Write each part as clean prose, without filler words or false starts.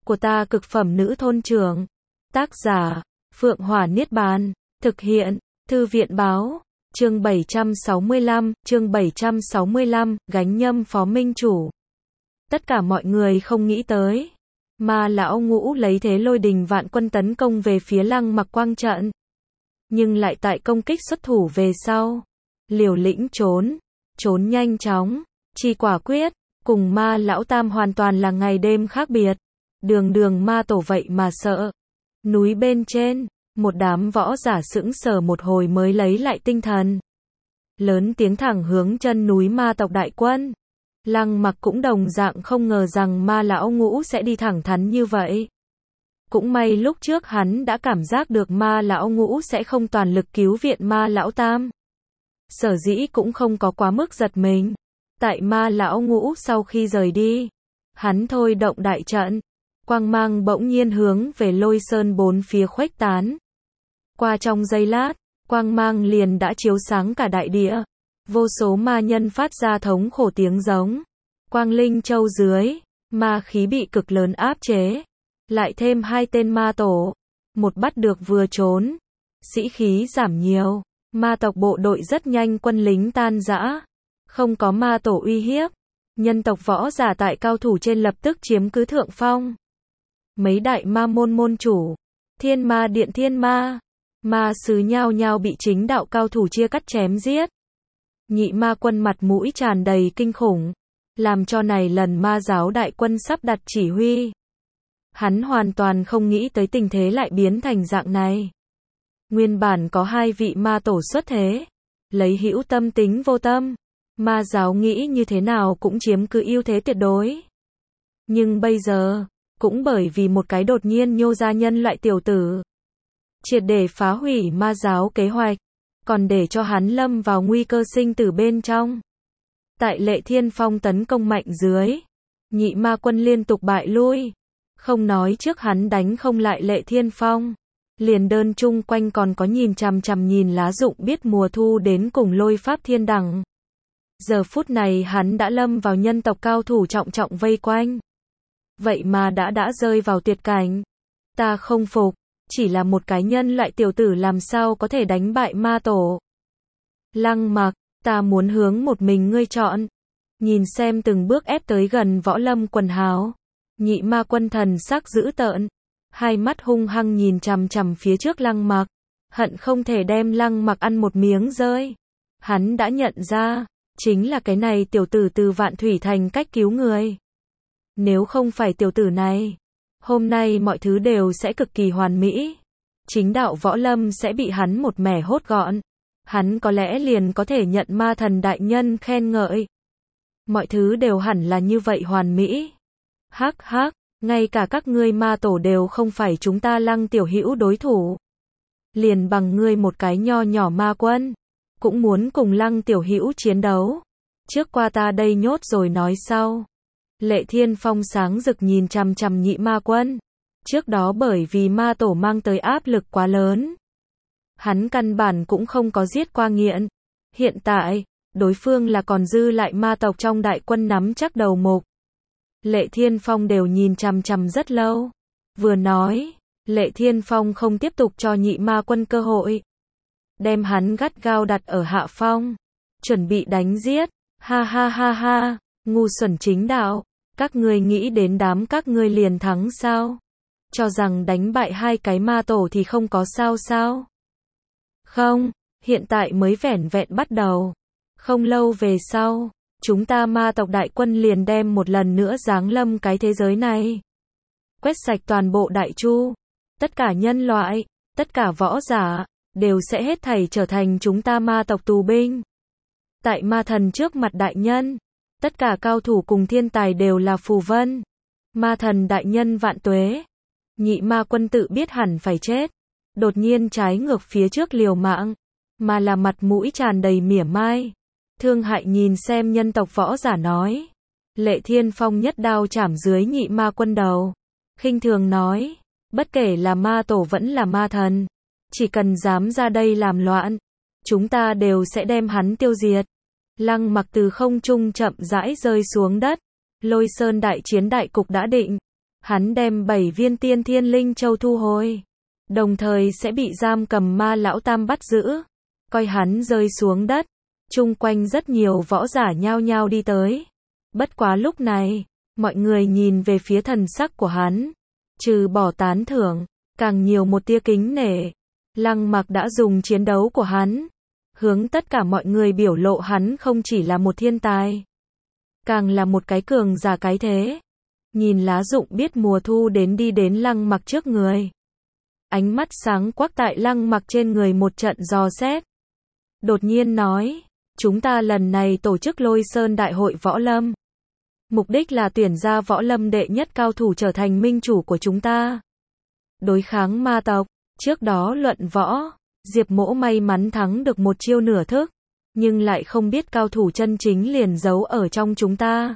của ta cực phẩm nữ thôn trưởng. Tác giả, Phượng Hỏa Niết Bàn. Thực hiện, Thư viện Báo. Chương 765, gánh nhâm phó minh chủ. Tất cả mọi người không nghĩ tới. Ma lão ngũ lấy thế lôi đình vạn quân tấn công về phía Lăng Mặc quang trận. Nhưng lại tại công kích xuất thủ về sau. Liều lĩnh trốn nhanh chóng, chi quả quyết, cùng ma lão tam hoàn toàn là ngày đêm khác biệt. Đường ma tổ vậy mà sợ. Núi bên trên, một đám võ giả sững sờ một hồi mới lấy lại tinh thần. Lớn tiếng thẳng hướng chân núi ma tộc đại quân. Lăng Mặc cũng đồng dạng không ngờ rằng ma lão ngũ sẽ đi thẳng thắn như vậy. Cũng may lúc trước hắn đã cảm giác được ma lão ngũ sẽ không toàn lực cứu viện ma lão tam. Sở dĩ cũng không có quá mức giật mình. Tại ma lão ngũ sau khi rời đi, hắn thôi động đại trận. Quang mang bỗng nhiên hướng về Lôi Sơn bốn phía khuếch tán. Qua trong giây lát, quang mang liền đã chiếu sáng cả đại địa. Vô số ma nhân phát ra thống khổ tiếng giống. Quang Linh Châu dưới, ma khí bị cực lớn áp chế. Lại thêm hai tên ma tổ. Một bắt được vừa trốn. Sĩ khí giảm nhiều. Ma tộc bộ đội rất nhanh quân lính tan rã. Không có ma tổ uy hiếp. Nhân tộc võ giả tại cao thủ trên lập tức chiếm cứ thượng phong. Mấy đại ma môn môn chủ. Thiên ma điện thiên ma. Ma sứ nhao nhao bị chính đạo cao thủ chia cắt chém giết. Nhị ma quân mặt mũi tràn đầy kinh khủng. Làm cho này lần ma giáo đại quân sắp đặt chỉ huy. Hắn hoàn toàn không nghĩ tới tình thế lại biến thành dạng này. Nguyên bản có hai vị ma tổ xuất thế. Lấy hữu tâm tính vô tâm. Ma giáo nghĩ như thế nào cũng chiếm cứ ưu thế tuyệt đối. Nhưng bây giờ, cũng bởi vì một cái đột nhiên nhô ra nhân loại tiểu tử. Triệt để phá hủy ma giáo kế hoạch. Còn để cho hắn lâm vào nguy cơ sinh tử bên trong. Tại Lệ Thiên Phong tấn công mạnh dưới. Nhị ma quân liên tục bại lui. Không nói trước hắn đánh không lại Lệ Thiên Phong. Liền đơn chung quanh còn có nhìn chằm nhìn lá rụng biết mùa thu đến cùng Lôi Pháp Thiên Đằng. Giờ phút này hắn đã lâm vào nhân tộc cao thủ trọng vây quanh. Vậy mà đã rơi vào tuyệt cảnh. Ta không phục, chỉ là một cái nhân loại tiểu tử làm sao có thể đánh bại ma tổ. Lăng Mặc, ta muốn hướng một mình ngươi chọn. Nhìn xem từng bước ép tới gần võ lâm quần hào. Nhị ma quân thần sắc dữ tợn. Hai mắt hung hăng nhìn chằm phía trước Lăng Mặc. Hận không thể đem Lăng Mặc ăn một miếng rơi. Hắn đã nhận ra, chính là cái này tiểu tử từ Vạn Thủy Thành cách cứu người. Nếu không phải tiểu tử này, hôm nay mọi thứ đều sẽ cực kỳ hoàn mỹ. Chính đạo võ lâm sẽ bị hắn một mẻ hốt gọn. Hắn có lẽ liền có thể nhận ma thần đại nhân khen ngợi. Mọi thứ đều hẳn là như vậy hoàn mỹ. Hắc, ngay cả các ngươi ma tổ đều không phải chúng ta Lăng tiểu hữu đối thủ. Liền bằng ngươi một cái nho nhỏ ma quân, cũng muốn cùng Lăng tiểu hữu chiến đấu. Trước qua ta đây nhốt rồi nói sau. Lệ Thiên Phong sáng rực nhìn chằm nhị ma quân. Trước đó bởi vì ma tổ mang tới áp lực quá lớn. Hắn căn bản cũng không có giết qua nghiện. Hiện tại, đối phương là còn dư lại ma tộc trong đại quân nắm chắc đầu mục. Lệ Thiên Phong đều nhìn chằm rất lâu. Vừa nói, Lệ Thiên Phong không tiếp tục cho nhị ma quân cơ hội. Đem hắn gắt gao đặt ở hạ phong. Chuẩn bị đánh giết. Ha, ngu xuẩn chính đạo. Các ngươi nghĩ đến đám các ngươi liền thắng sao? Cho rằng đánh bại hai cái ma tổ thì không có sao? Không, hiện tại mới vẻn vẹn bắt đầu. Không lâu về sau, chúng ta ma tộc đại quân liền đem một lần nữa giáng lâm cái thế giới này. Quét sạch toàn bộ đại chu. Tất cả nhân loại, tất cả võ giả, đều sẽ hết thảy trở thành chúng ta ma tộc tù binh. Tại ma thần trước mặt đại nhân, tất cả cao thủ cùng thiên tài đều là phù vân. Ma thần đại nhân vạn tuế. Nhị ma quân tự biết hẳn phải chết. Đột nhiên trái ngược phía trước liều mạng. Mà là mặt mũi tràn đầy mỉa mai. Thương hại nhìn xem nhân tộc võ giả nói. Lệ Thiên Phong nhất đao chảm dưới nhị ma quân đầu. Khinh thường nói. Bất kể là ma tổ vẫn là ma thần. Chỉ cần dám ra đây làm loạn. Chúng ta đều sẽ đem hắn tiêu diệt. Lăng Mặc từ không trung chậm rãi rơi xuống đất. Lôi Sơn đại chiến đại cục đã định. hắn đem 7 viên tiên thiên linh châu thu hồi, đồng thời sẽ bị giam cầm ma lão tam bắt giữ. Coi hắn rơi xuống đất, chung quanh rất nhiều võ giả nhao nhao đi tới. Bất quá lúc này, mọi người nhìn về phía thần sắc của hắn, trừ bỏ tán thưởng, càng nhiều một tia kính nể. Lăng Mặc đã dùng chiến đấu của hắn, hướng tất cả mọi người biểu lộ hắn không chỉ là một thiên tài, càng là một cái cường giả cái thế. Nhìn lá rụng biết mùa thu đến đi đến Lăng Mặc trước người. Ánh mắt sáng quắc tại Lăng Mặc trên người một trận dò xét. Đột nhiên nói, chúng ta lần này tổ chức Lôi Sơn Đại hội Võ Lâm. Mục đích là tuyển ra võ lâm đệ nhất cao thủ trở thành minh chủ của chúng ta. Đối kháng ma tộc, trước đó luận võ, Diệp Mỗ may mắn thắng được một chiêu nửa thức, nhưng lại không biết cao thủ chân chính liền giấu ở trong chúng ta.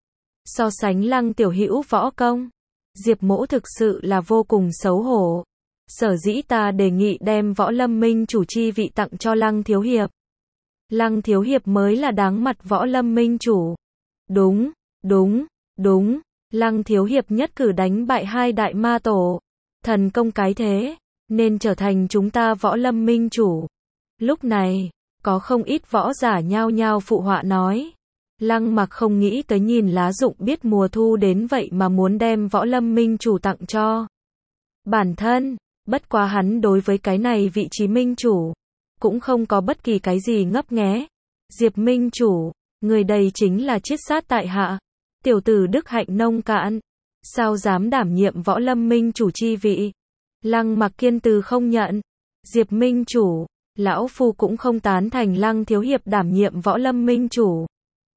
So sánh Lăng tiểu hữu võ công, Diệp Mỗ thực sự là vô cùng xấu hổ. Sở dĩ ta đề nghị đem võ lâm minh chủ chi vị tặng cho Lăng thiếu hiệp. Lăng thiếu hiệp mới là đáng mặt võ lâm minh chủ. Đúng, đúng, đúng, Lăng thiếu hiệp nhất cử đánh bại 2 đại ma tổ, thần công cái thế, nên trở thành chúng ta võ lâm minh chủ. Lúc này, có không ít võ giả nhao nhao phụ họa nói. Lăng Mặc không nghĩ tới nhìn lá rụng biết mùa thu đến vậy mà muốn đem võ lâm minh chủ tặng cho bản thân. Bất quá hắn đối với cái này vị trí minh chủ, cũng không có bất kỳ cái gì ngấp nghé. Diệp minh chủ, người đây chính là chiết sát tại hạ. Tiểu tử đức hạnh nông cạn, sao dám đảm nhiệm võ lâm minh chủ chi vị. Lăng Mặc kiên từ không nhận. Diệp minh chủ, lão phu cũng không tán thành Lăng thiếu hiệp đảm nhiệm võ lâm minh chủ.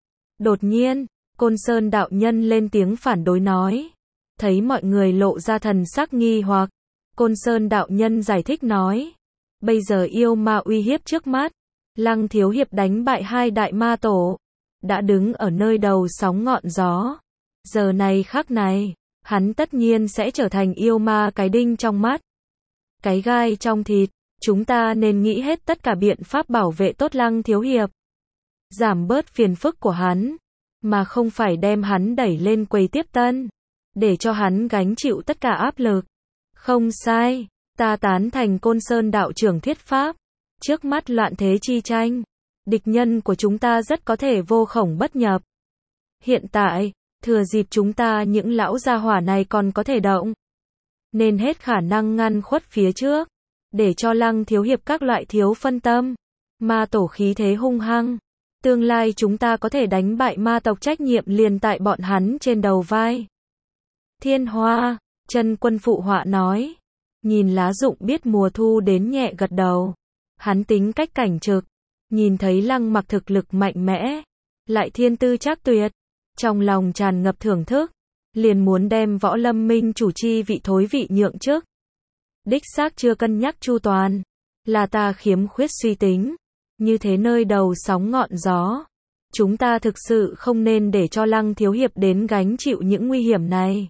Đột nhiên, Côn Sơn đạo nhân lên tiếng phản đối nói. Thấy mọi người lộ ra thần sắc nghi hoặc, Côn Sơn đạo nhân giải thích nói. Bây giờ yêu ma uy hiếp trước mắt, Lăng thiếu hiệp đánh bại 2 đại ma tổ, đã đứng ở nơi đầu sóng ngọn gió. Giờ này khắc này, hắn tất nhiên sẽ trở thành yêu ma cái đinh trong mắt, cái gai trong thịt. Chúng ta nên nghĩ hết tất cả biện pháp bảo vệ tốt Lăng thiếu hiệp, giảm bớt phiền phức của hắn, mà không phải đem hắn đẩy lên quầy tiếp tân, để cho hắn gánh chịu tất cả áp lực. Không sai, ta tán thành Côn Sơn đạo trưởng thuyết pháp. Trước mắt loạn thế chi tranh, địch nhân của chúng ta rất có thể vô khổng bất nhập. Hiện tại, thừa dịp chúng ta những lão gia hỏa này còn có thể động, nên hết khả năng ngăn khuất phía trước, để cho Lăng thiếu hiệp các loại thiếu phân tâm. Ma tổ khí thế hung hăng, tương lai chúng ta có thể đánh bại ma tộc, trách nhiệm liền tại bọn hắn trên đầu vai. Thiên Hoa, Chân Quân phụ họa nói. Nhìn lá rụng biết mùa thu đến nhẹ gật đầu. Hắn tính cách cảnh trực, nhìn thấy Lăng Mặc thực lực mạnh mẽ, lại thiên tư trác tuyệt, trong lòng tràn ngập thưởng thức, liền muốn đem võ lâm minh chủ chi vị thối vị nhượng chức. Đích xác chưa cân nhắc chu toàn, là ta khiếm khuyết suy tính. Như thế nơi đầu sóng ngọn gió, chúng ta thực sự không nên để cho Lăng thiếu hiệp đến gánh chịu những nguy hiểm này.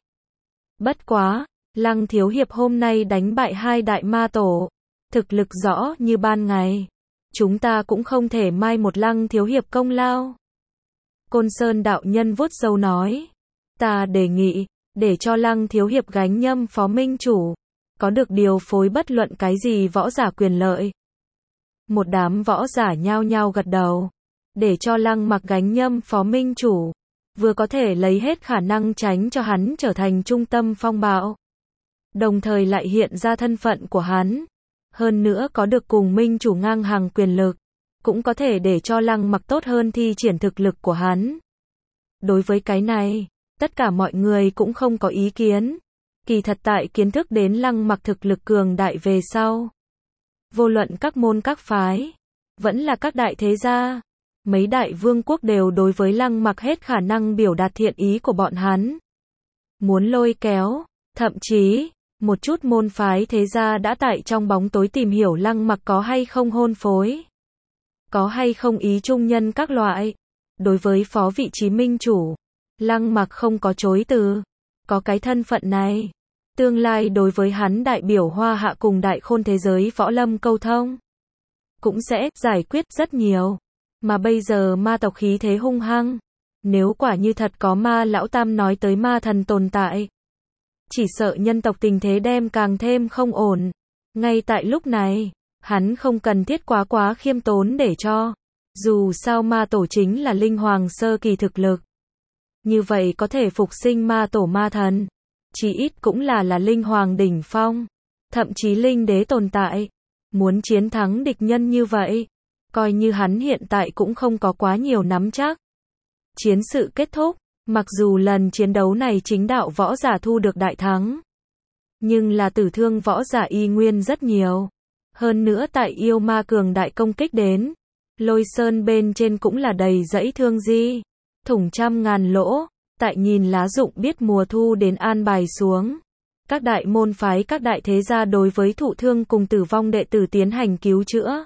Bất quá, Lăng thiếu hiệp hôm nay đánh bại 2 đại ma tổ, thực lực rõ như ban ngày, chúng ta cũng không thể mai một Lăng thiếu hiệp công lao. Côn Sơn đạo nhân vuốt râu nói, ta đề nghị, để cho Lăng thiếu hiệp gánh nhâm phó minh chủ, có được điều phối bất luận cái gì võ giả quyền lợi. Một đám võ giả nhao nhao gật đầu, để cho Lăng Mặc gánh nhâm phó minh chủ, vừa có thể lấy hết khả năng tránh cho hắn trở thành trung tâm phong bạo, đồng thời lại hiện ra thân phận của hắn, hơn nữa có được cùng minh chủ ngang hàng quyền lực, cũng có thể để cho Lăng Mặc tốt hơn thi triển thực lực của hắn. Đối với cái này, tất cả mọi người cũng không có ý kiến. Kỳ thật tại kiến thức đến Lăng Mặc thực lực cường đại về sau, vô luận các môn các phái, vẫn là các đại thế gia, mấy đại vương quốc đều đối với Lăng Mặc hết khả năng biểu đạt thiện ý của bọn hắn. Muốn lôi kéo, thậm chí, một chút môn phái thế gia đã tại trong bóng tối tìm hiểu Lăng Mặc có hay không hôn phối, có hay không ý trung nhân các loại. Đối với phó vị trí minh chủ, Lăng Mặc không có chối từ, có cái thân phận này, tương lai đối với hắn đại biểu Hoa Hạ cùng đại khôn thế giới võ lâm câu thông, cũng sẽ giải quyết rất nhiều. Mà bây giờ ma tộc khí thế hung hăng, nếu quả như thật có ma lão tam nói tới ma thần tồn tại, chỉ sợ nhân tộc tình thế đem càng thêm không ổn. Ngay tại lúc này, hắn không cần thiết quá khiêm tốn để cho. Dù sao ma tổ chính là linh hoàng sơ kỳ thực lực. Như vậy có thể phục sinh ma tổ ma thần. Chí ít cũng là linh hoàng đỉnh phong. Thậm chí linh đế tồn tại. Muốn chiến thắng địch nhân như vậy, coi như hắn hiện tại cũng không có quá nhiều nắm chắc. Chiến sự kết thúc, mặc dù lần chiến đấu này chính đạo võ giả thu được đại thắng, nhưng là tử thương võ giả y nguyên rất nhiều. Hơn nữa tại yêu ma cường đại công kích đến, Lôi Sơn bên trên cũng là đầy dẫy thương di, thủng trăm ngàn lỗ. Tại nhìn lá rụng biết mùa thu đến an bài xuống, các đại môn phái các đại thế gia đối với thụ thương cùng tử vong đệ tử tiến hành cứu chữa,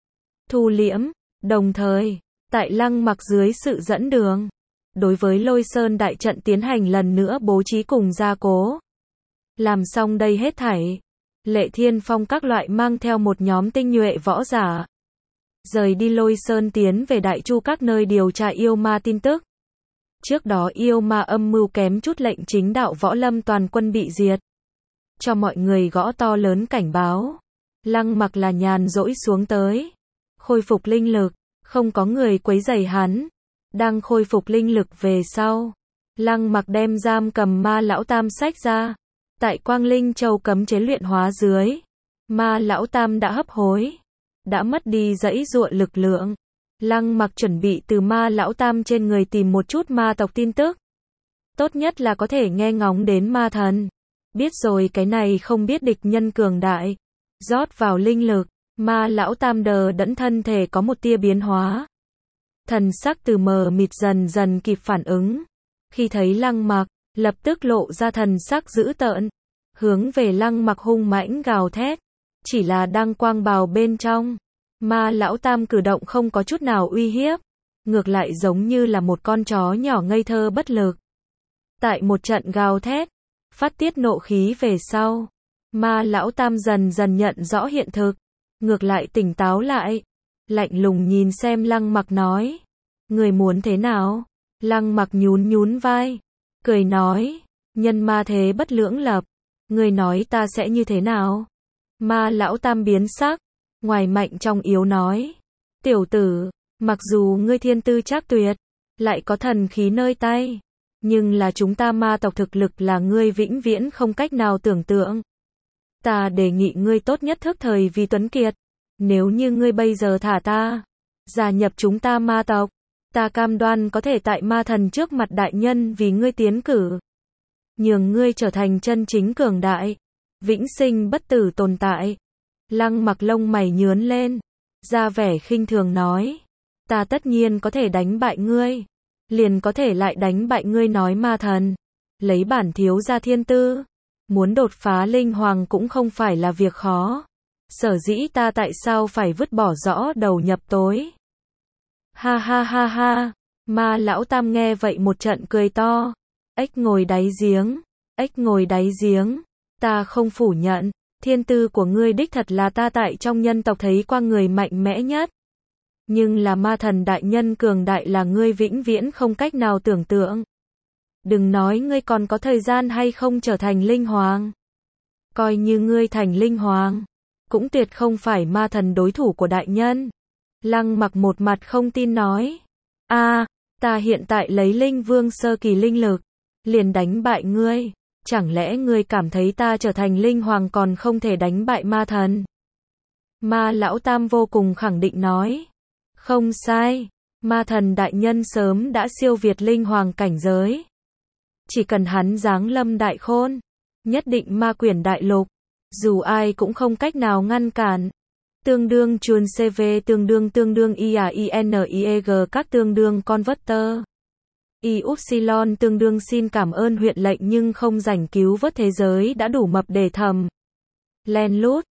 thu liễm. Đồng thời, tại Lăng Mặc dưới sự dẫn đường, đối với Lôi Sơn đại trận tiến hành lần nữa bố trí cùng gia cố. Làm xong đây hết thảy, Lệ Thiên Phong các loại mang theo một nhóm tinh nhuệ võ giả, rời đi Lôi Sơn tiến về Đại Chu các nơi điều tra yêu ma tin tức. Trước đó yêu ma âm mưu kém chút lệnh chính đạo võ lâm toàn quân bị diệt. Cho mọi người gõ to lớn cảnh báo. Lăng Mặc là nhàn rỗi xuống tới, khôi phục linh lực, không có người quấy rầy hắn. Đang khôi phục linh lực về sau, Lăng Mặc đem giam cầm ma lão tam sách ra. Tại Quang Linh Châu cấm chế luyện hóa dưới, ma lão tam đã hấp hối, đã mất đi dãy dụa lực lượng. Lăng Mặc chuẩn bị từ ma lão tam trên người tìm một chút ma tộc tin tức. Tốt nhất là có thể nghe ngóng đến ma thần. Biết rồi cái này không biết địch nhân cường đại. Rót vào linh lực, ma lão tam đờ đẫn thân thể có một tia biến hóa. Thần sắc từ mờ mịt dần dần kịp phản ứng. Khi thấy Lăng Mặc, lập tức lộ ra thần sắc dữ tợn. Hướng về Lăng Mặc hung mãnh gào thét. Chỉ là đang quang bào bên trong. Ma lão tam cử động không có chút nào uy hiếp, ngược lại giống như là một con chó nhỏ ngây thơ bất lực. Tại một trận gào thét, phát tiết nộ khí về sau, ma lão tam dần dần nhận rõ hiện thực, ngược lại tỉnh táo lại, lạnh lùng nhìn xem Lăng Mặc nói, người muốn thế nào? Lăng Mặc nhún nhún vai, cười nói, nhân ma thế bất lưỡng lập, người nói ta sẽ như thế nào? Ma lão tam biến sắc, ngoài mạnh trong yếu nói, tiểu tử, mặc dù ngươi thiên tư trác tuyệt, lại có thần khí nơi tay, nhưng là chúng ta ma tộc thực lực là ngươi vĩnh viễn không cách nào tưởng tượng. Ta đề nghị ngươi tốt nhất thức thời vì tuấn kiệt, nếu như ngươi bây giờ thả ta, gia nhập chúng ta ma tộc, ta cam đoan có thể tại ma thần trước mặt đại nhân vì ngươi tiến cử, nhường ngươi trở thành chân chính cường đại, vĩnh sinh bất tử tồn tại. Lăng Mặc lông mày nhướng lên, ra vẻ khinh thường nói, ta tất nhiên có thể đánh bại ngươi, liền có thể lại đánh bại ngươi nói ma thần, lấy bản thiếu gia thiên tư, muốn đột phá linh hoàng cũng không phải là việc khó, sở dĩ ta tại sao phải vứt bỏ rõ đầu nhập tối. Ha ha ha ha, ma lão tam nghe vậy một trận cười to, ếch ngồi đáy giếng, ếch ngồi đáy giếng, ta không phủ nhận. Thiên tư của ngươi đích thật là ta tại trong nhân tộc thấy qua người mạnh mẽ nhất. Nhưng là ma thần đại nhân cường đại là ngươi vĩnh viễn không cách nào tưởng tượng. Đừng nói ngươi còn có thời gian hay không trở thành linh hoàng. Coi như ngươi thành linh hoàng, cũng tuyệt không phải ma thần đối thủ của đại nhân. Lăng Mặc một mặt không tin nói. Ta hiện tại lấy linh vương sơ kỳ linh lực, liền đánh bại ngươi. Chẳng lẽ ngươi cảm thấy ta trở thành linh hoàng còn không thể đánh bại ma thần? Ma lão tam vô cùng khẳng định nói. Không sai, ma thần đại nhân sớm đã siêu việt linh hoàng cảnh giới. Chỉ cần hắn giáng lâm đại khôn, nhất định ma quyển đại lục, dù ai cũng không cách nào ngăn cản. Tương đương chuồn CV tương đương IAINIEG các tương đương converter. Upsilon tương đương xin cảm ơn huyện lệnh nhưng không rảnh cứu vớt thế giới đã đủ mập để thầm. Len lút,